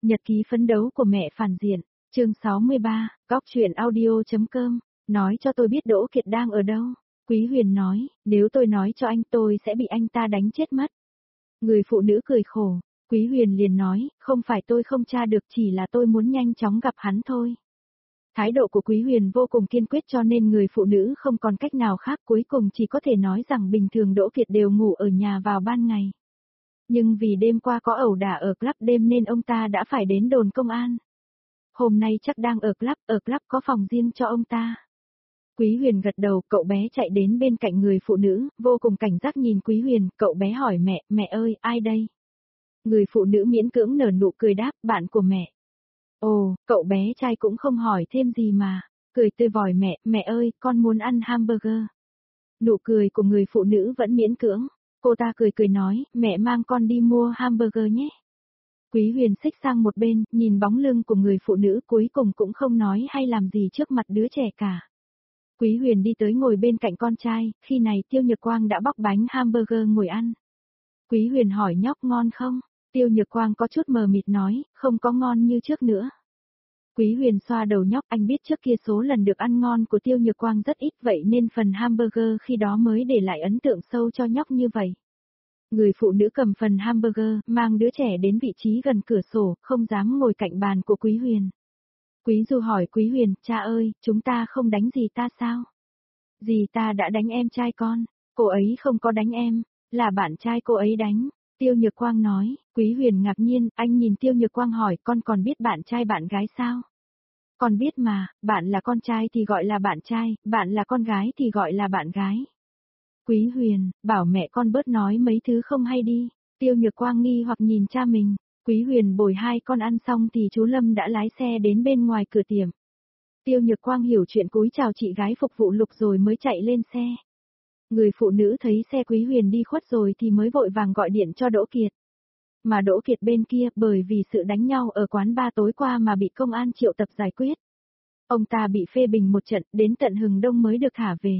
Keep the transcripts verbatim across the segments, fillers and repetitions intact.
Nhật ký phấn đấu của mẹ phản diện, chương sáu mươi ba, góc truyện audio.com, nói cho tôi biết Đỗ Kiệt đang ở đâu. Quý Huyền nói, nếu tôi nói cho anh tôi sẽ bị anh ta đánh chết mất. Người phụ nữ cười khổ, Quý Huyền liền nói, không phải tôi không tra được, chỉ là tôi muốn nhanh chóng gặp hắn thôi. Thái độ của Quý Huyền vô cùng kiên quyết cho nên người phụ nữ không còn cách nào khác, cuối cùng chỉ có thể nói rằng bình thường Đỗ Kiệt đều ngủ ở nhà vào ban ngày. Nhưng vì đêm qua có ẩu đả ở club đêm nên ông ta đã phải đến đồn công an. Hôm nay chắc đang ở club, ở club có phòng riêng cho ông ta. Quý Huyền gật đầu, cậu bé chạy đến bên cạnh người phụ nữ, vô cùng cảnh giác nhìn Quý Huyền, cậu bé hỏi mẹ, mẹ ơi, ai đây? Người phụ nữ miễn cưỡng nở nụ cười đáp, bạn của mẹ. Ồ, cậu bé trai cũng không hỏi thêm gì mà, cười tươi vòi mẹ, mẹ ơi, con muốn ăn hamburger. Nụ cười của người phụ nữ vẫn miễn cưỡng, cô ta cười cười nói, mẹ mang con đi mua hamburger nhé. Quý Huyền xích sang một bên, nhìn bóng lưng của người phụ nữ cuối cùng cũng không nói hay làm gì trước mặt đứa trẻ cả. Quý Huyền đi tới ngồi bên cạnh con trai, khi này Tiêu Nhược Quang đã bóc bánh hamburger ngồi ăn. Quý Huyền hỏi nhóc ngon không? Tiêu Nhược Quang có chút mờ mịt nói, không có ngon như trước nữa. Quý Huyền xoa đầu nhóc, anh biết trước kia số lần được ăn ngon của Tiêu Nhược Quang rất ít vậy nên phần hamburger khi đó mới để lại ấn tượng sâu cho nhóc như vậy. Người phụ nữ cầm phần hamburger, mang đứa trẻ đến vị trí gần cửa sổ, không dám ngồi cạnh bàn của Quý Huyền. Quý Du hỏi Quý Huyền, cha ơi, chúng ta không đánh gì ta sao? Dì ta đã đánh em trai con, cô ấy không có đánh em, là bạn trai cô ấy đánh. Tiêu Nhược Quang nói, Quý Huyền ngạc nhiên, anh nhìn Tiêu Nhược Quang hỏi, con còn biết bạn trai bạn gái sao? Con biết mà, bạn là con trai thì gọi là bạn trai, bạn là con gái thì gọi là bạn gái. Quý Huyền, bảo mẹ con bớt nói mấy thứ không hay đi. Tiêu Nhược Quang nghi hoặc nhìn cha mình. Quý Huyền bồi hai con ăn xong thì chú Lâm đã lái xe đến bên ngoài cửa tiệm. Tiêu Nhược Quang hiểu chuyện cúi chào chị gái phục vụ Lục rồi mới chạy lên xe. Người phụ nữ thấy xe Quý Huyền đi khuất rồi thì mới vội vàng gọi điện cho Đỗ Kiệt. Mà Đỗ Kiệt bên kia bởi vì sự đánh nhau ở quán bar tối qua mà bị công an triệu tập giải quyết. Ông ta bị phê bình một trận, đến tận hừng đông mới được thả về.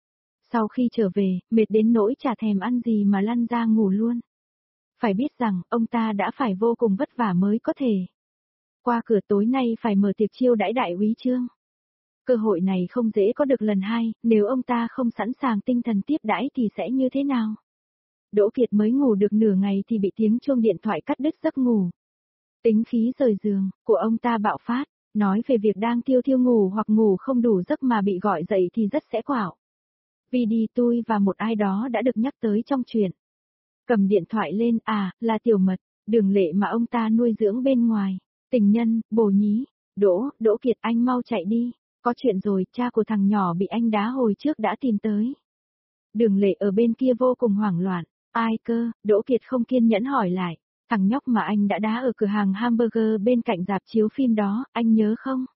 Sau khi trở về, mệt đến nỗi chả thèm ăn gì mà lăn ra ngủ luôn. Phải biết rằng, ông ta đã phải vô cùng vất vả mới có thể. Qua cửa tối nay phải mở tiệc chiêu đãi đại úy Trương. Cơ hội này không dễ có được lần hai, nếu ông ta không sẵn sàng tinh thần tiếp đãi thì sẽ như thế nào? Đỗ Kiệt mới ngủ được nửa ngày thì bị tiếng chuông điện thoại cắt đứt giấc ngủ. Tính khí rời giường, của ông ta bạo phát, nói về việc đang thiêu thiêu ngủ hoặc ngủ không đủ giấc mà bị gọi dậy thì rất sẽ quạo. Vì đi tôi và một ai đó đã được nhắc tới trong chuyện. Cầm điện thoại lên, à, là Tiểu Mật, Đường Lệ mà ông ta nuôi dưỡng bên ngoài. Tình nhân, bồ nhí, Đỗ, Đỗ Kiệt anh mau chạy đi, có chuyện rồi, cha của thằng nhỏ bị anh đá hồi trước đã tìm tới. Đường Lệ ở bên kia vô cùng hoảng loạn, ai cơ, Đỗ Kiệt không kiên nhẫn hỏi lại, thằng nhóc mà anh đã đá ở cửa hàng hamburger bên cạnh rạp chiếu phim đó, anh nhớ không?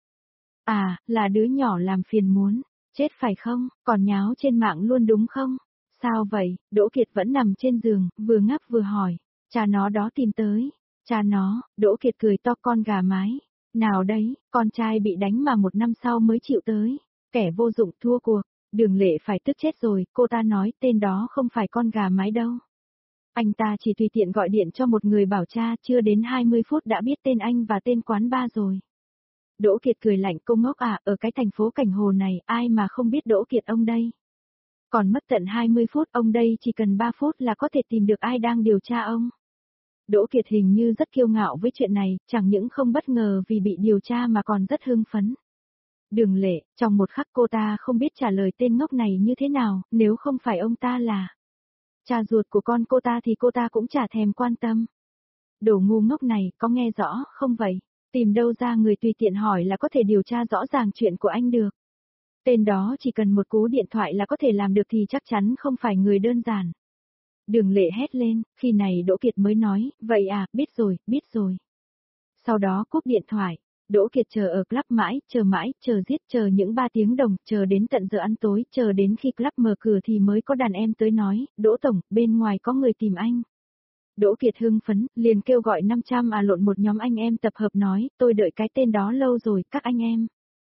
À, là đứa nhỏ làm phiền muốn, chết phải không, còn nháo trên mạng luôn đúng không? Sao vậy, Đỗ Kiệt vẫn nằm trên giường, vừa ngáp vừa hỏi, cha nó đó tìm tới, cha nó, Đỗ Kiệt cười to con gà mái, nào đấy, con trai bị đánh mà một năm sau mới chịu tới, kẻ vô dụng thua cuộc, Đường Lệ phải tức chết rồi, cô ta nói tên đó không phải con gà mái đâu. Anh ta chỉ tùy tiện gọi điện cho một người bảo cha, chưa đến hai mươi phút đã biết tên anh và tên quán bar rồi. Đỗ Kiệt cười lạnh, cô ngốc à, ở cái thành phố Cảnh Hồ này ai mà không biết Đỗ Kiệt ông đây. Còn mất tận hai mươi phút, ông đây chỉ cần ba phút là có thể tìm được ai đang điều tra ông. Đỗ Kiệt hình như rất kiêu ngạo với chuyện này, chẳng những không bất ngờ vì bị điều tra mà còn rất hưng phấn. Đường Lệ, trong một khắc cô ta không biết trả lời tên ngốc này như thế nào, nếu không phải ông ta là cha ruột của con cô ta thì cô ta cũng chả thèm quan tâm. Đồ ngu ngốc này, có nghe rõ không vậy? Tìm đâu ra người tùy tiện hỏi là có thể điều tra rõ ràng chuyện của anh được. Tên đó chỉ cần một cú điện thoại là có thể làm được thì chắc chắn không phải người đơn giản. Đường Lệ hét lên, khi này Đỗ Kiệt mới nói, vậy à, biết rồi, biết rồi. Sau đó cúp điện thoại, Đỗ Kiệt chờ ở club mãi, chờ mãi, chờ giết, chờ những ba tiếng đồng, chờ đến tận giờ ăn tối, chờ đến khi club mở cửa thì mới có đàn em tới nói, Đỗ Tổng, bên ngoài có người tìm anh. Đỗ Kiệt hưng phấn, liền kêu gọi năm trăm à lộn một nhóm anh em tập hợp nói, tôi đợi cái tên đó lâu rồi, các anh em.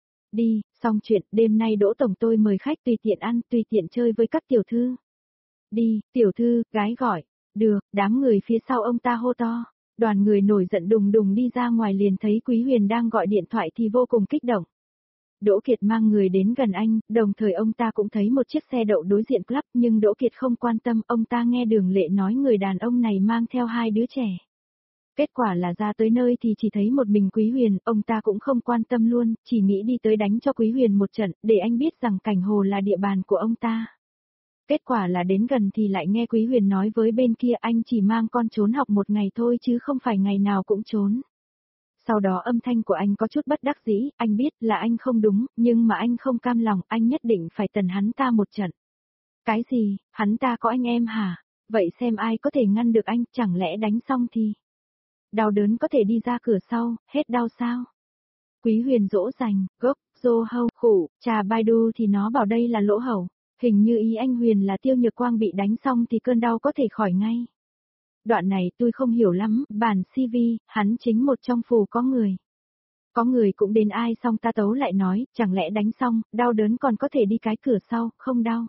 Đi, xong chuyện, đêm nay Đỗ Tổng tôi mời khách tùy tiện ăn, tùy tiện chơi với các tiểu thư. Đi, tiểu thư, gái gọi. Được, đám người phía sau ông ta hô to. Đoàn người nổi giận đùng đùng đi ra ngoài liền thấy Quý Huyền đang gọi điện thoại thì vô cùng kích động. Đỗ Kiệt mang người đến gần anh, đồng thời ông ta cũng thấy một chiếc xe đậu đối diện club nhưng Đỗ Kiệt không quan tâm, ông ta nghe Đường Lệ nói người đàn ông này mang theo hai đứa trẻ. Kết quả là ra tới nơi thì chỉ thấy một mình Quý Huyền, ông ta cũng không quan tâm luôn, chỉ nghĩ đi tới đánh cho Quý Huyền một trận, để anh biết rằng Cảnh Hồ là địa bàn của ông ta. Kết quả là đến gần thì lại nghe Quý Huyền nói với bên kia anh chỉ mang con trốn học một ngày thôi chứ không phải ngày nào cũng trốn. Sau đó âm thanh của anh có chút bất đắc dĩ, anh biết là anh không đúng, nhưng mà anh không cam lòng, anh nhất định phải tần hắn ta một trận. Cái gì, hắn ta có anh em hả? Vậy xem ai có thể ngăn được anh, chẳng lẽ đánh xong thì... Đau đớn có thể đi ra cửa sau, hết đau sao? Quý Huyền dỗ dành, gốc, dô hâu, khủ, trà Baidu thì nó bảo đây là lỗ hổng. Hình như ý anh Huyền là Tiêu Nhược Quang bị đánh xong thì cơn đau có thể khỏi ngay. Đoạn này tôi không hiểu lắm, bản xê vê, hắn chính một trong phù có người. Có người cũng đến ai xong ta tấu lại nói, chẳng lẽ đánh xong, đau đớn còn có thể đi cái cửa sau, không đau.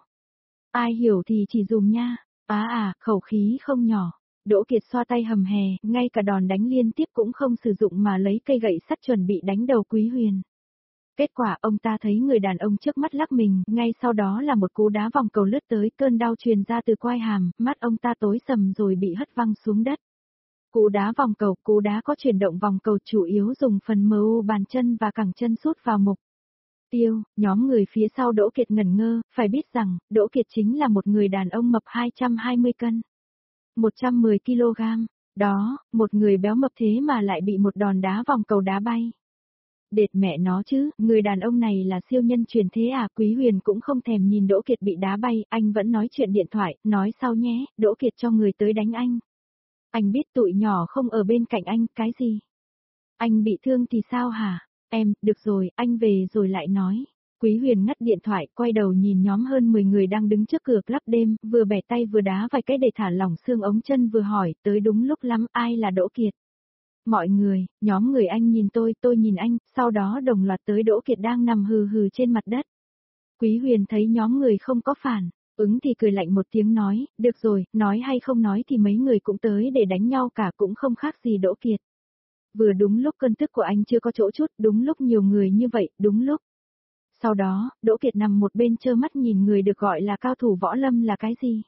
Ai hiểu thì chỉ dùm nha, á à, khẩu khí không nhỏ. Đỗ Kiệt xoa tay hầm hè, ngay cả đòn đánh liên tiếp cũng không sử dụng mà lấy cây gậy sắt chuẩn bị đánh đầu Quý Huyền. Kết quả ông ta thấy người đàn ông trước mắt lắc mình, ngay sau đó là một cú đá vòng cầu lướt tới, cơn đau truyền ra từ quai hàm, mắt ông ta tối sầm rồi bị hất văng xuống đất. Cú đá vòng cầu, cú đá có chuyển động vòng cầu chủ yếu dùng phần mờ u bàn chân và cẳng chân sút vào mục tiêu, nhóm người phía sau Đỗ Kiệt ngẩn ngơ, phải biết rằng, Đỗ Kiệt chính là một người đàn ông mập hai trăm hai mươi cân, một trăm mười ki lô gam, đó, một người béo mập thế mà lại bị một đòn đá vòng cầu đá bay. Đệt mẹ nó chứ, người đàn ông này là siêu nhân truyền thế à? Quý Huyền cũng không thèm nhìn Đỗ Kiệt bị đá bay, anh vẫn nói chuyện điện thoại, nói sau nhé, Đỗ Kiệt cho người tới đánh anh. Anh biết tụi nhỏ không ở bên cạnh anh, cái gì? Anh bị thương thì sao hả? Em, được rồi, anh về rồi lại nói. Quý Huyền ngắt điện thoại, quay đầu nhìn nhóm hơn mười người đang đứng trước cửa club đêm, vừa bẻ tay vừa đá vài cái để thả lỏng xương ống chân vừa hỏi, tới đúng lúc lắm, ai là Đỗ Kiệt? Mọi người, nhóm người anh nhìn tôi, tôi nhìn anh, sau đó đồng loạt tới Đỗ Kiệt đang nằm hừ hừ trên mặt đất. Quý Huyền thấy nhóm người không có phản, ứng thì cười lạnh một tiếng nói, được rồi, nói hay không nói thì mấy người cũng tới để đánh nhau cả cũng không khác gì Đỗ Kiệt. Vừa đúng lúc cơn tức của anh chưa có chỗ chút, đúng lúc nhiều người như vậy, đúng lúc. Sau đó, Đỗ Kiệt nằm một bên trơ mắt nhìn người được gọi là cao thủ võ lâm là cái gì?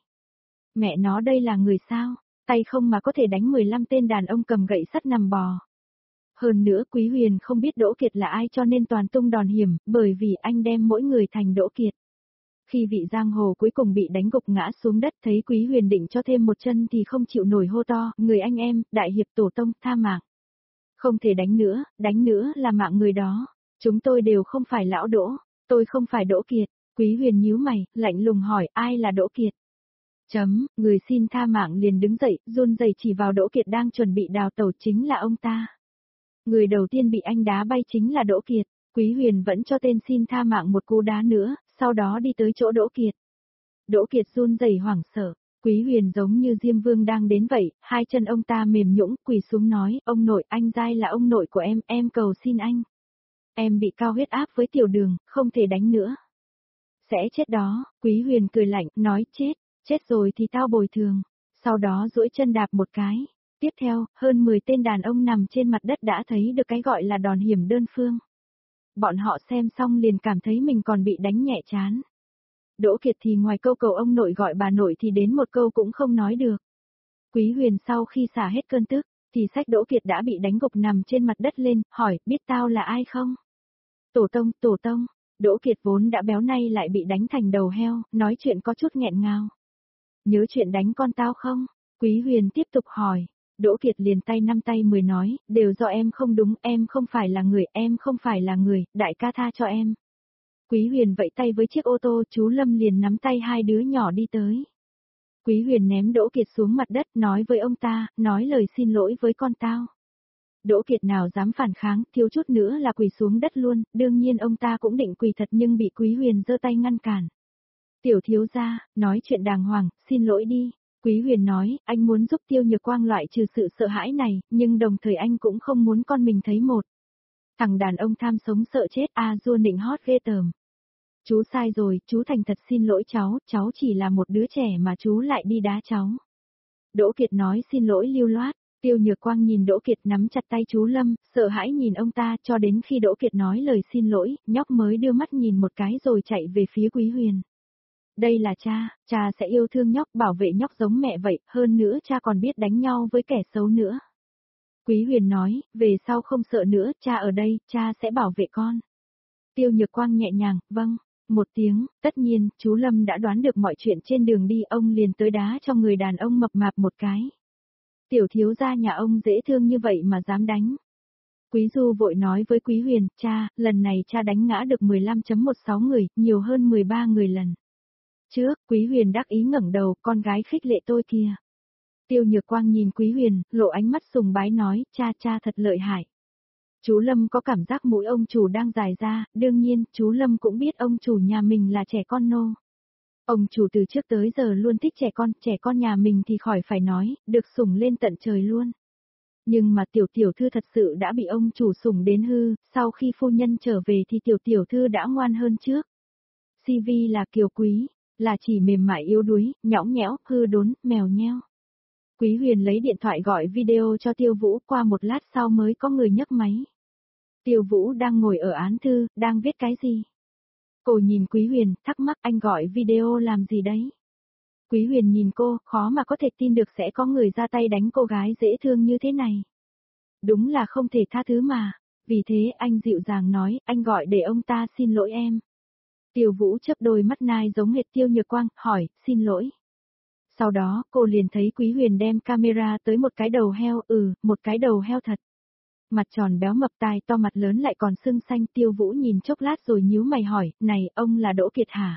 Mẹ nó đây là người sao? Tay không mà có thể đánh mười lăm tên đàn ông cầm gậy sắt nằm bò. Hơn nữa Quý Huyền không biết Đỗ Kiệt là ai cho nên toàn tung đòn hiểm, bởi vì anh đem mỗi người thành Đỗ Kiệt. Khi vị giang hồ cuối cùng bị đánh gục ngã xuống đất thấy Quý Huyền định cho thêm một chân thì không chịu nổi hô to, người anh em, đại hiệp tổ tông, tha mạng. Không thể đánh nữa, đánh nữa là mạng người đó. Chúng tôi đều không phải lão Đỗ, tôi không phải Đỗ Kiệt. Quý Huyền nhíu mày, lạnh lùng hỏi ai là Đỗ Kiệt. Chấm, người xin tha mạng liền đứng dậy, run rẩy chỉ vào Đỗ Kiệt đang chuẩn bị đào tẩu chính là ông ta. Người đầu tiên bị anh đá bay chính là Đỗ Kiệt, Quý Huyền vẫn cho tên xin tha mạng một cú đá nữa, sau đó đi tới chỗ Đỗ Kiệt. Đỗ Kiệt run rẩy hoảng sợ, Quý Huyền giống như Diêm Vương đang đến vậy, hai chân ông ta mềm nhũn quỳ xuống nói, ông nội, anh Giai là ông nội của em, em cầu xin anh. Em bị cao huyết áp với tiểu đường, không thể đánh nữa. Sẽ chết đó, Quý Huyền cười lạnh, nói chết. Chết rồi thì tao bồi thường. Sau đó duỗi chân đạp một cái. Tiếp theo, hơn mười tên đàn ông nằm trên mặt đất đã thấy được cái gọi là đòn hiểm đơn phương. Bọn họ xem xong liền cảm thấy mình còn bị đánh nhẹ chán. Đỗ Kiệt thì ngoài câu cầu ông nội gọi bà nội thì đến một câu cũng không nói được. Quý Huyền sau khi xả hết cơn tức, thì xách Đỗ Kiệt đã bị đánh gục nằm trên mặt đất lên, hỏi, biết tao là ai không? Tổ tông, tổ tông. Đỗ Kiệt vốn đã béo nay lại bị đánh thành đầu heo, nói chuyện có chút nghẹn ngào. Nhớ chuyện đánh con tao không? Quý Huyền tiếp tục hỏi. Đỗ Kiệt liền tay năm tay mười nói, đều do em không đúng, em không phải là người, em không phải là người, đại ca tha cho em. Quý Huyền vẫy tay với chiếc ô tô, chú Lâm liền nắm tay hai đứa nhỏ đi tới. Quý Huyền ném Đỗ Kiệt xuống mặt đất, nói với ông ta, nói lời xin lỗi với con tao. Đỗ Kiệt nào dám phản kháng, thiếu chút nữa là quỳ xuống đất luôn, đương nhiên ông ta cũng định quỳ thật nhưng bị Quý Huyền giơ tay ngăn cản. Tiểu thiếu gia, nói chuyện đàng hoàng, xin lỗi đi. Quý Huyền nói, anh muốn giúp Tiêu Nhược Quang loại trừ sự sợ hãi này, nhưng đồng thời anh cũng không muốn con mình thấy một thằng đàn ông tham sống sợ chết, a dua nịnh hót ghê tởm. Chú sai rồi, chú thành thật xin lỗi cháu, cháu chỉ là một đứa trẻ mà chú lại đi đá cháu. Đỗ Kiệt nói xin lỗi lưu loát, Tiêu Nhược Quang nhìn Đỗ Kiệt nắm chặt tay chú Lâm, sợ hãi nhìn ông ta cho đến khi Đỗ Kiệt nói lời xin lỗi, nhóc mới đưa mắt nhìn một cái rồi chạy về phía Quý Huyền. Đây là cha, cha sẽ yêu thương nhóc, bảo vệ nhóc giống mẹ vậy, hơn nữa cha còn biết đánh nhau với kẻ xấu nữa. Quý Huyền nói, về sau không sợ nữa, cha ở đây, cha sẽ bảo vệ con. Tiêu Nhược Quang nhẹ nhàng, vâng, một tiếng, tất nhiên, chú Lâm đã đoán được mọi chuyện trên đường đi, ông liền tới đá cho người đàn ông mập mạp một cái. Tiểu thiếu gia nhà ông dễ thương như vậy mà dám đánh. Quý Du vội nói với Quý Huyền, cha, lần này cha đánh ngã được mười lăm phẩy mười sáu người, nhiều hơn mười ba người lần trước. Quý Huyền đắc ý ngẩng đầu, con gái khích lệ tôi kìa. Tiêu Nhược Quang nhìn Quý Huyền, lộ ánh mắt sùng bái nói, cha cha thật lợi hại. Chú Lâm có cảm giác mũi ông chủ đang dài ra, đương nhiên, chú Lâm cũng biết ông chủ nhà mình là trẻ con nô. Ông chủ từ trước tới giờ luôn thích trẻ con, trẻ con nhà mình thì khỏi phải nói, được sủng lên tận trời luôn. Nhưng mà tiểu tiểu thư thật sự đã bị ông chủ sủng đến hư, sau khi phu nhân trở về thì tiểu tiểu thư đã ngoan hơn trước. xê vê là kiều quý, là chỉ mềm mại yếu đuối, nhõng nhẽo, hư đốn, mèo nheo. Quý Huyền lấy điện thoại gọi video cho Tiêu Vũ, qua một lát sau mới có người nhấc máy. Tiêu Vũ đang ngồi ở án thư, đang viết cái gì? Cô nhìn Quý Huyền, thắc mắc anh gọi video làm gì đấy? Quý Huyền nhìn cô, khó mà có thể tin được sẽ có người ra tay đánh cô gái dễ thương như thế này. Đúng là không thể tha thứ mà. Vì thế anh dịu dàng nói, anh gọi để ông ta xin lỗi em. Tiêu Vũ chớp đôi mắt nai giống hệt Tiêu Nhược Quang, hỏi, xin lỗi. Sau đó, cô liền thấy Quý Huyền đem camera tới một cái đầu heo, ừ, một cái đầu heo thật. Mặt tròn béo mập, tai to, mặt lớn lại còn sưng xanh. Tiêu Vũ nhìn chốc lát rồi nhíu mày hỏi, này, ông là Đỗ Kiệt hả?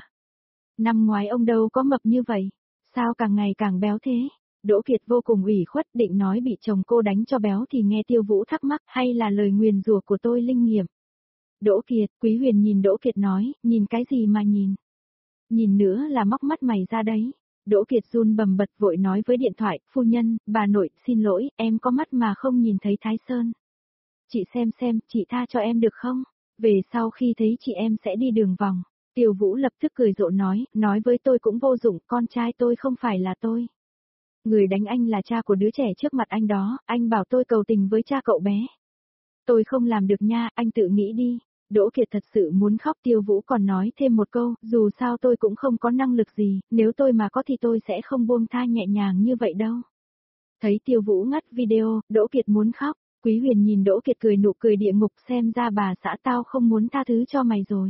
Năm ngoái ông đâu có mập như vậy, sao càng ngày càng béo thế? Đỗ Kiệt vô cùng ủy khuất, định nói bị chồng cô đánh cho béo thì nghe Tiêu Vũ thắc mắc, hay là lời nguyền rủa của tôi linh nghiệm. Đỗ Kiệt, Quý Huyền nhìn Đỗ Kiệt nói, nhìn cái gì mà nhìn? Nhìn nữa là móc mắt mày ra đấy. Đỗ Kiệt run bầm bật vội nói với điện thoại, phu nhân, bà nội, xin lỗi, em có mắt mà không nhìn thấy Thái Sơn. Chị xem xem, chị tha cho em được không? Về sau khi thấy chị em sẽ đi đường vòng. Tiêu Vũ lập tức cười rộ nói, nói với tôi cũng vô dụng, con trai tôi không phải là tôi. Người đánh anh là cha của đứa trẻ trước mặt anh đó, anh bảo tôi cầu tình với cha cậu bé. Tôi không làm được nha, anh tự nghĩ đi. Đỗ Kiệt thật sự muốn khóc. Tiêu Vũ còn nói thêm một câu, dù sao tôi cũng không có năng lực gì, nếu tôi mà có thì tôi sẽ không buông tha nhẹ nhàng như vậy đâu. Thấy Tiêu Vũ ngắt video, Đỗ Kiệt muốn khóc. Quý Huyền nhìn Đỗ Kiệt cười nụ cười địa ngục, xem ra bà xã tao không muốn tha thứ cho mày rồi.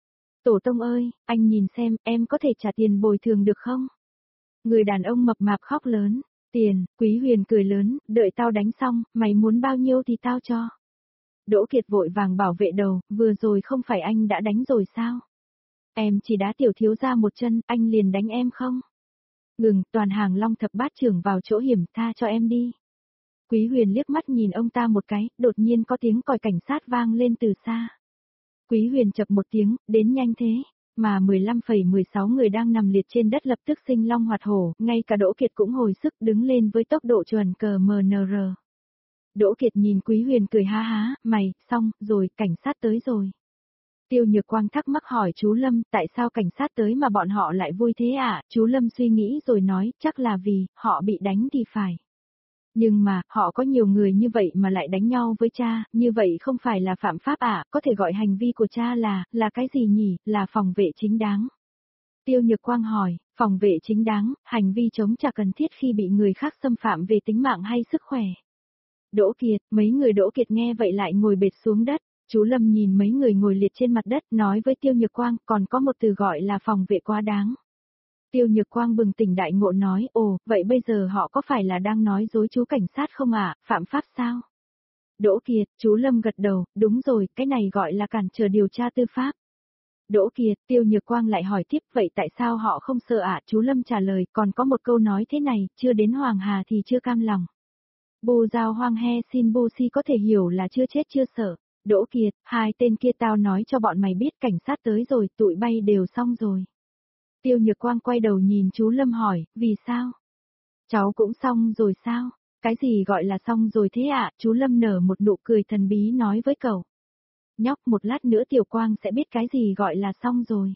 Tổ tông ơi, anh nhìn xem, em có thể trả tiền bồi thường được không? Người đàn ông mập mạp khóc lớn, tiền, Quý Huyền cười lớn, đợi tao đánh xong, mày muốn bao nhiêu thì tao cho. Đỗ Kiệt vội vàng bảo vệ đầu, vừa rồi không phải anh đã đánh rồi sao? Em chỉ đá tiểu thiếu gia một chân, anh liền đánh em không? Ngừng, toàn hàng Long thập bát trưởng vào chỗ hiểm, tha cho em đi. Quý Huyền liếc mắt nhìn ông ta một cái, đột nhiên có tiếng còi cảnh sát vang lên từ xa. Quý Huyền chập một tiếng, đến nhanh thế, mà mười lăm phẩy mười sáu người đang nằm liệt trên đất lập tức sinh long hoạt hổ, ngay cả Đỗ Kiệt cũng hồi sức đứng lên với tốc độ chuẩn cờ em en rờ. Đỗ Kiệt nhìn Quý Huyền cười ha há, mày, xong, rồi, cảnh sát tới rồi. Tiêu Nhược Quang thắc mắc hỏi chú Lâm, tại sao cảnh sát tới mà bọn họ lại vui thế ạ? À? Chú Lâm suy nghĩ rồi nói, chắc là vì, họ bị đánh thì phải. Nhưng mà, họ có nhiều người như vậy mà lại đánh nhau với cha, như vậy không phải là phạm pháp ạ, à? Có thể gọi hành vi của cha là, là cái gì nhỉ, là phòng vệ chính đáng. Tiêu Nhược Quang hỏi, phòng vệ chính đáng, hành vi chống trả cần thiết khi bị người khác xâm phạm về tính mạng hay sức khỏe. Đỗ Kiệt, mấy người Đỗ Kiệt nghe vậy lại ngồi bệt xuống đất. Chú Lâm nhìn mấy người ngồi liệt trên mặt đất, nói với Tiêu Nhược Quang, còn có một từ gọi là phòng vệ quá đáng. Tiêu Nhược Quang bừng tỉnh đại ngộ nói, ồ, vậy bây giờ họ có phải là đang nói dối chú cảnh sát không ạ, à? Phạm pháp sao? Đỗ Kiệt, chú Lâm gật đầu, đúng rồi, cái này gọi là cản trở điều tra tư pháp. Đỗ Kiệt, Tiêu Nhược Quang lại hỏi tiếp, vậy tại sao họ không sợ ạ? À? Chú Lâm trả lời, còn có một câu nói thế này, chưa đến Hoàng Hà thì chưa cam lòng. Bù giao hoang he xin bu si có thể hiểu là chưa chết chưa sợ. Đỗ Kiệt, hai tên kia tao nói cho bọn mày biết cảnh sát tới rồi, tụi bay đều xong rồi. Tiêu Nhược Quang quay đầu nhìn chú Lâm hỏi, vì sao? Cháu cũng xong rồi sao? Cái gì gọi là xong rồi thế ạ? À? Chú Lâm nở một nụ cười thần bí nói với cậu. Nhóc, một lát nữa Tiểu Quang sẽ biết cái gì gọi là xong rồi.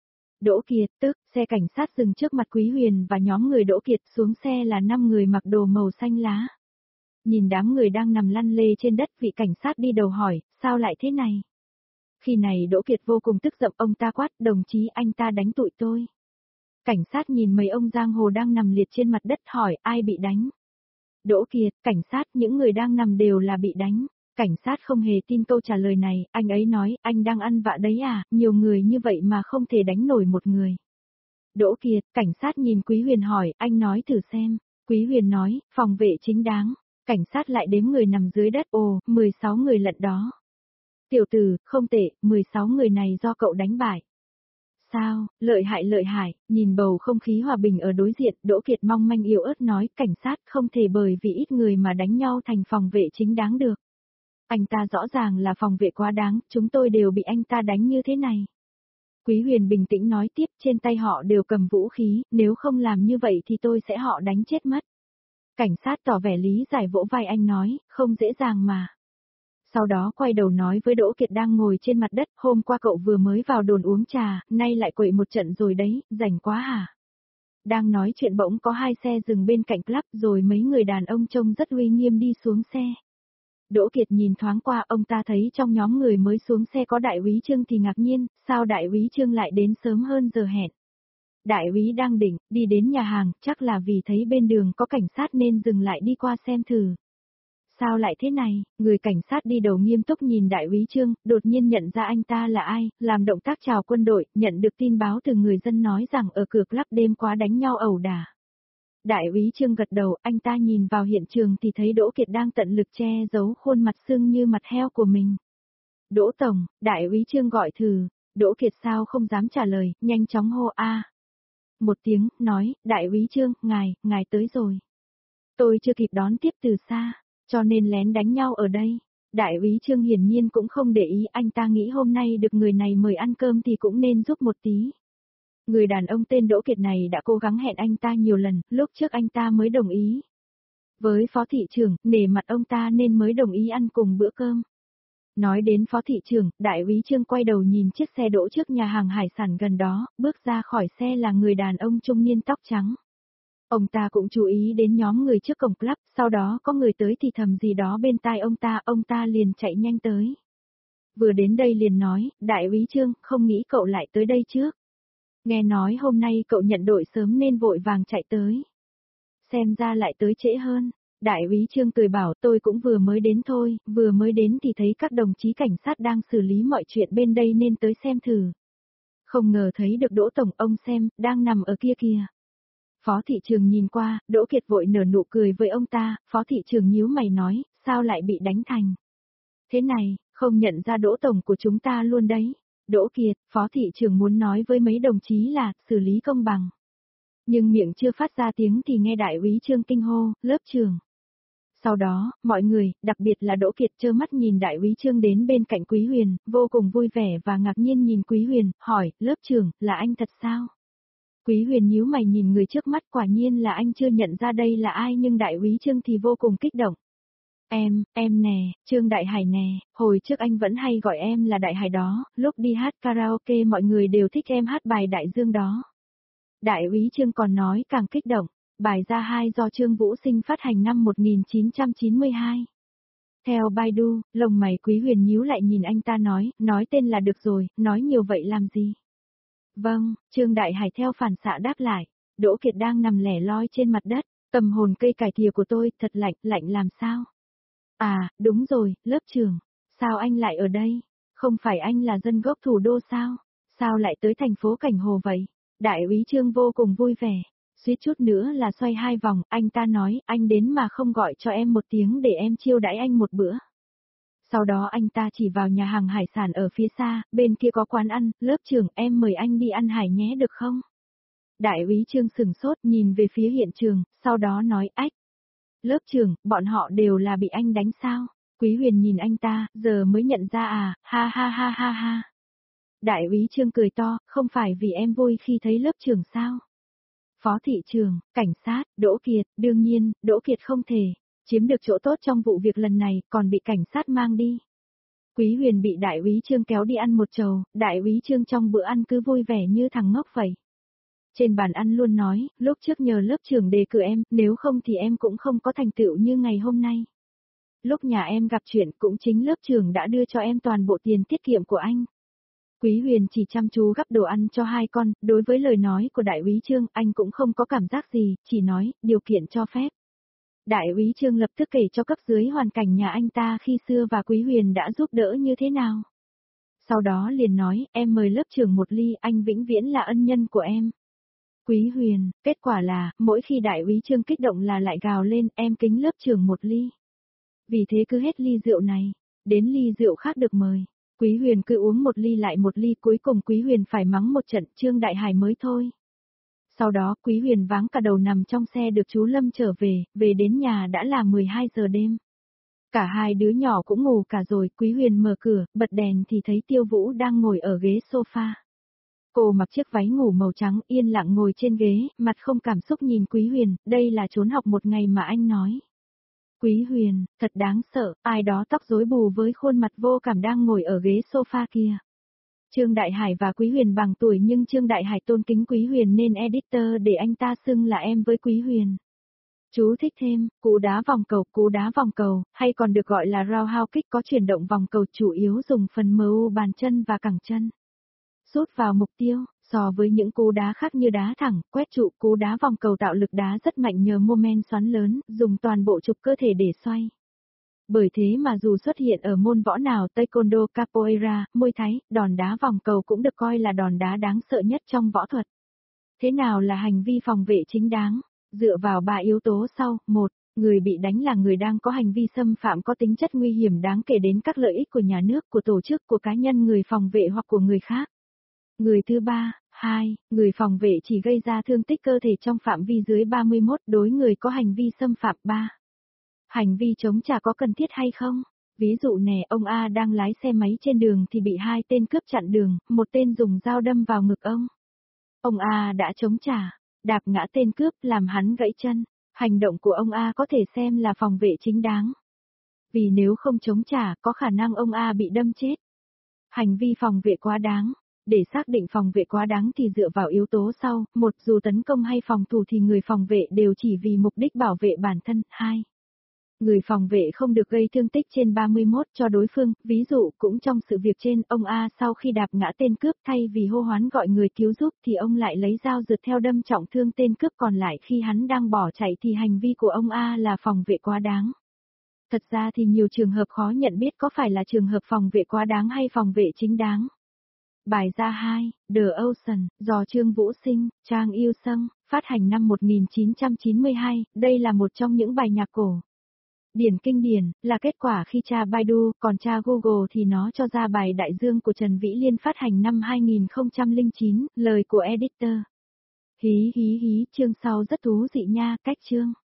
Đỗ Kiệt, tức, xe cảnh sát dừng trước mặt Quý Huyền và nhóm người Đỗ Kiệt, xuống xe là năm người mặc đồ màu xanh lá. Nhìn đám người đang nằm lăn lê trên đất, vị cảnh sát đi đầu hỏi, sao lại thế này? Khi này Đỗ Kiệt vô cùng tức giận, ông ta quát, đồng chí anh ta đánh tụi tôi. Cảnh sát nhìn mấy ông giang hồ đang nằm liệt trên mặt đất hỏi, ai bị đánh? Đỗ Kiệt, cảnh sát, những người đang nằm đều là bị đánh. Cảnh sát không hề tin câu trả lời này, anh ấy nói, anh đang ăn vạ đấy à, nhiều người như vậy mà không thể đánh nổi một người. Đỗ Kiệt, cảnh sát nhìn Quý Huyền hỏi, anh nói thử xem. Quý Huyền nói, phòng vệ chính đáng. Cảnh sát lại đếm người nằm dưới đất, ồ, mười sáu người lận đó. Tiểu tử, không tệ, mười sáu người này do cậu đánh bại. Sao, lợi hại lợi hại, nhìn bầu không khí hòa bình ở đối diện, Đỗ Kiệt mong manh yếu ớt nói, cảnh sát không thể bởi vì ít người mà đánh nhau thành phòng vệ chính đáng được. Anh ta rõ ràng là phòng vệ quá đáng, chúng tôi đều bị anh ta đánh như thế này. Quý Huyền bình tĩnh nói tiếp, trên tay họ đều cầm vũ khí, nếu không làm như vậy thì tôi sẽ họ đánh chết mất. Cảnh sát tỏ vẻ lý giải, vỗ vai anh nói, không dễ dàng mà. Sau đó quay đầu nói với Đỗ Kiệt đang ngồi trên mặt đất, hôm qua cậu vừa mới vào đồn uống trà, nay lại quậy một trận rồi đấy, rảnh quá hả? Đang nói chuyện bỗng có hai xe dừng bên cạnh club rồi mấy người đàn ông trông rất uy nghiêm đi xuống xe. Đỗ Kiệt nhìn thoáng qua, ông ta thấy trong nhóm người mới xuống xe có đại úy Trương thì ngạc nhiên, sao đại úy Trương lại đến sớm hơn giờ hẹn? Đại úy đang định đi đến nhà hàng, chắc là vì thấy bên đường có cảnh sát nên dừng lại đi qua xem thử. Sao lại thế này? Người cảnh sát đi đầu nghiêm túc nhìn đại úy Trương, đột nhiên nhận ra anh ta là ai, làm động tác chào quân đội, nhận được tin báo từ người dân nói rằng ở cửa club đêm qua đánh nhau ẩu đả. Đại úy Trương gật đầu, anh ta nhìn vào hiện trường thì thấy Đỗ Kiệt đang tận lực che giấu khuôn mặt sưng như mặt heo của mình. Đỗ Tổng, đại úy Trương gọi thử, Đỗ Kiệt sao không dám trả lời, nhanh chóng hô a. Một tiếng, nói, đại úy Trương, ngài, ngài tới rồi. Tôi chưa kịp đón tiếp từ xa, cho nên lén đánh nhau ở đây. Đại úy Trương hiển nhiên cũng không để ý, anh ta nghĩ hôm nay được người này mời ăn cơm thì cũng nên giúp một tí. Người đàn ông tên Đỗ Kiệt này đã cố gắng hẹn anh ta nhiều lần, lúc trước anh ta mới đồng ý. Với phó thị trưởng, nể mặt ông ta nên mới đồng ý ăn cùng bữa cơm. Nói đến phó thị trưởng, đại úy Trương quay đầu nhìn chiếc xe đỗ trước nhà hàng hải sản gần đó, bước ra khỏi xe là người đàn ông trung niên tóc trắng. Ông ta cũng chú ý đến nhóm người trước cổng club, sau đó có người tới thì thầm gì đó bên tai ông ta, ông ta liền chạy nhanh tới. Vừa đến đây liền nói, đại úy Trương, không nghĩ cậu lại tới đây trước. Nghe nói hôm nay cậu nhận đội sớm nên vội vàng chạy tới. Xem ra lại tới trễ hơn. Đại úy Trương cười bảo, tôi cũng vừa mới đến thôi, vừa mới đến thì thấy các đồng chí cảnh sát đang xử lý mọi chuyện bên đây nên tới xem thử. Không ngờ thấy được Đỗ Tổng, ông xem, đang nằm ở kia kìa. Phó thị trưởng nhìn qua, Đỗ Kiệt vội nở nụ cười với ông ta, phó thị trưởng nhíu mày nói, sao lại bị đánh thành? Thế này, không nhận ra Đỗ Tổng của chúng ta luôn đấy. Đỗ Kiệt, phó thị trưởng muốn nói với mấy đồng chí là, xử lý công bằng. Nhưng miệng chưa phát ra tiếng thì nghe đại úy Trương kinh hô, lớp trưởng. Sau đó, mọi người, đặc biệt là Đỗ Kiệt trơ mắt nhìn đại úy Trương đến bên cạnh Quý Huyền, vô cùng vui vẻ và ngạc nhiên nhìn Quý Huyền, hỏi, lớp trưởng, là anh thật sao? Quý Huyền nhíu mày nhìn người trước mắt, quả nhiên là anh chưa nhận ra đây là ai, nhưng đại úy Trương thì vô cùng kích động. Em, em nè, Trương Đại Hải nè, hồi trước anh vẫn hay gọi em là Đại Hải đó, lúc đi hát karaoke mọi người đều thích em hát bài Đại Dương đó. Đại úy Trương còn nói càng kích động, bài Ra Hai do Trương Vũ Sinh phát hành năm một nghìn chín trăm chín mươi hai. Theo Baidu, lồng mày Quý Huyền nhíu lại nhìn anh ta nói, nói tên là được rồi, nói nhiều vậy làm gì? Vâng, Trương Đại Hải theo phản xạ đáp lại, Đỗ Kiệt đang nằm lẻ loi trên mặt đất, tâm hồn cây cải thìa của tôi, thật lạnh, lạnh làm sao? À, đúng rồi, lớp trưởng, sao anh lại ở đây? Không phải anh là dân gốc thủ đô sao? Sao lại tới thành phố Cảnh Hồ vậy? Đại úy Trương vô cùng vui vẻ, suýt chút nữa là xoay hai vòng, anh ta nói, anh đến mà không gọi cho em một tiếng để em chiêu đãi anh một bữa. Sau đó anh ta chỉ vào nhà hàng hải sản ở phía xa, bên kia có quán ăn, lớp trưởng em mời anh đi ăn hải nhé được không? Đại úy Trương sửng sốt nhìn về phía hiện trường, sau đó nói ách. Lớp trưởng, bọn họ đều là bị anh đánh sao? Quý Huyền nhìn anh ta, giờ mới nhận ra à, ha ha ha ha ha. Đại úy Trương cười to, không phải vì em vui khi thấy lớp trưởng sao? Phó thị trưởng, cảnh sát, Đỗ Kiệt, đương nhiên, Đỗ Kiệt không thể chiếm được chỗ tốt trong vụ việc lần này, còn bị cảnh sát mang đi. Quý Huyền bị đại úy Trương kéo đi ăn một chầu, đại úy Trương trong bữa ăn cứ vui vẻ như thằng ngốc vậy. Trên bàn ăn luôn nói, lúc trước nhờ lớp trưởng đề cử em, nếu không thì em cũng không có thành tựu như ngày hôm nay. Lúc nhà em gặp chuyện cũng chính lớp trưởng đã đưa cho em toàn bộ tiền tiết kiệm của anh. Quý Huyền chỉ chăm chú gắp đồ ăn cho hai con, đối với lời nói của đại úy Trương anh cũng không có cảm giác gì, chỉ nói, điều kiện cho phép. Đại úy Trương lập tức kể cho cấp dưới hoàn cảnh nhà anh ta khi xưa và Quý Huyền đã giúp đỡ như thế nào. Sau đó liền nói, em mời lớp trưởng một ly, anh vĩnh viễn là ân nhân của em. Quý Huyền, kết quả là, mỗi khi đại úy Trương kích động là lại gào lên, em kính lớp trưởng một ly. Vì thế cứ hết ly rượu này, đến ly rượu khác được mời. Quý Huyền cứ uống một ly lại một ly, cuối cùng Quý Huyền phải mắng một trận, Trương Đại Hải mới thôi. Sau đó Quý Huyền váng cả đầu nằm trong xe được chú Lâm trở về, về đến nhà đã là mười hai giờ đêm. Cả hai đứa nhỏ cũng ngủ cả rồi, Quý Huyền mở cửa, bật đèn thì thấy Tiêu Vũ đang ngồi ở ghế sofa. Cô mặc chiếc váy ngủ màu trắng yên lặng ngồi trên ghế, mặt không cảm xúc nhìn Quý Huyền, đây là trốn học một ngày mà anh nói. Quý Huyền, thật đáng sợ, ai đó tóc rối bù với khuôn mặt vô cảm đang ngồi ở ghế sofa kia. Trương Đại Hải và Quý Huyền bằng tuổi nhưng Trương Đại Hải tôn kính Quý Huyền nên editor để anh ta xưng là em với Quý Huyền. Chú thích thêm, cú đá vòng cầu, cú đá vòng cầu, hay còn được gọi là roundhouse kick có chuyển động vòng cầu chủ yếu dùng phần em u bàn chân và cẳng chân. Sút vào mục tiêu, so với những cú đá khác như đá thẳng, quét trụ, cú đá vòng cầu tạo lực đá rất mạnh nhờ mô men xoắn lớn, dùng toàn bộ trục cơ thể để xoay. Bởi thế mà dù xuất hiện ở môn võ nào Taekwondo, Capoeira, Muay Thái, đòn đá vòng cầu cũng được coi là đòn đá đáng sợ nhất trong võ thuật. Thế nào là hành vi phòng vệ chính đáng? Dựa vào ba yếu tố sau, một, người bị đánh là người đang có hành vi xâm phạm có tính chất nguy hiểm đáng kể đến các lợi ích của nhà nước, của tổ chức, của cá nhân người phòng vệ hoặc của người khác. Người thứ ba, hai, người phòng vệ chỉ gây ra thương tích cơ thể trong phạm vi dưới ba mươi mốt đối người có hành vi xâm phạm ba. Hành vi chống trả có cần thiết hay không? Ví dụ nè, ông A đang lái xe máy trên đường thì bị hai tên cướp chặn đường, một tên dùng dao đâm vào ngực ông. Ông A đã chống trả, đạp ngã tên cướp làm hắn gãy chân. Hành động của ông A có thể xem là phòng vệ chính đáng. Vì nếu không chống trả có khả năng ông A bị đâm chết. Hành vi phòng vệ quá đáng. Để xác định phòng vệ quá đáng thì dựa vào yếu tố sau, một, dù tấn công hay phòng thủ thì người phòng vệ đều chỉ vì mục đích bảo vệ bản thân, hai. Người phòng vệ không được gây thương tích trên ba mươi mốt cho đối phương, ví dụ cũng trong sự việc trên, ông A sau khi đạp ngã tên cướp thay vì hô hoán gọi người cứu giúp thì ông lại lấy dao rượt theo đâm trọng thương tên cướp còn lại khi hắn đang bỏ chạy thì hành vi của ông A là phòng vệ quá đáng. Thật ra thì nhiều trường hợp khó nhận biết có phải là trường hợp phòng vệ quá đáng hay phòng vệ chính đáng. Bài gia hai, The Ocean, do Trương Vũ Sinh, Trang Yêu Sâm, phát hành năm một nghìn chín trăm chín mươi hai, đây là một trong những bài nhạc cổ. Điển kinh điển, là kết quả khi tra Baidu, còn tra Google thì nó cho ra bài Đại Dương của Trần Vĩ Liên phát hành năm hai nghìn không trăm lẻ chín, lời của editor. Hí hí hí, chương sau rất thú vị nha, cách chương.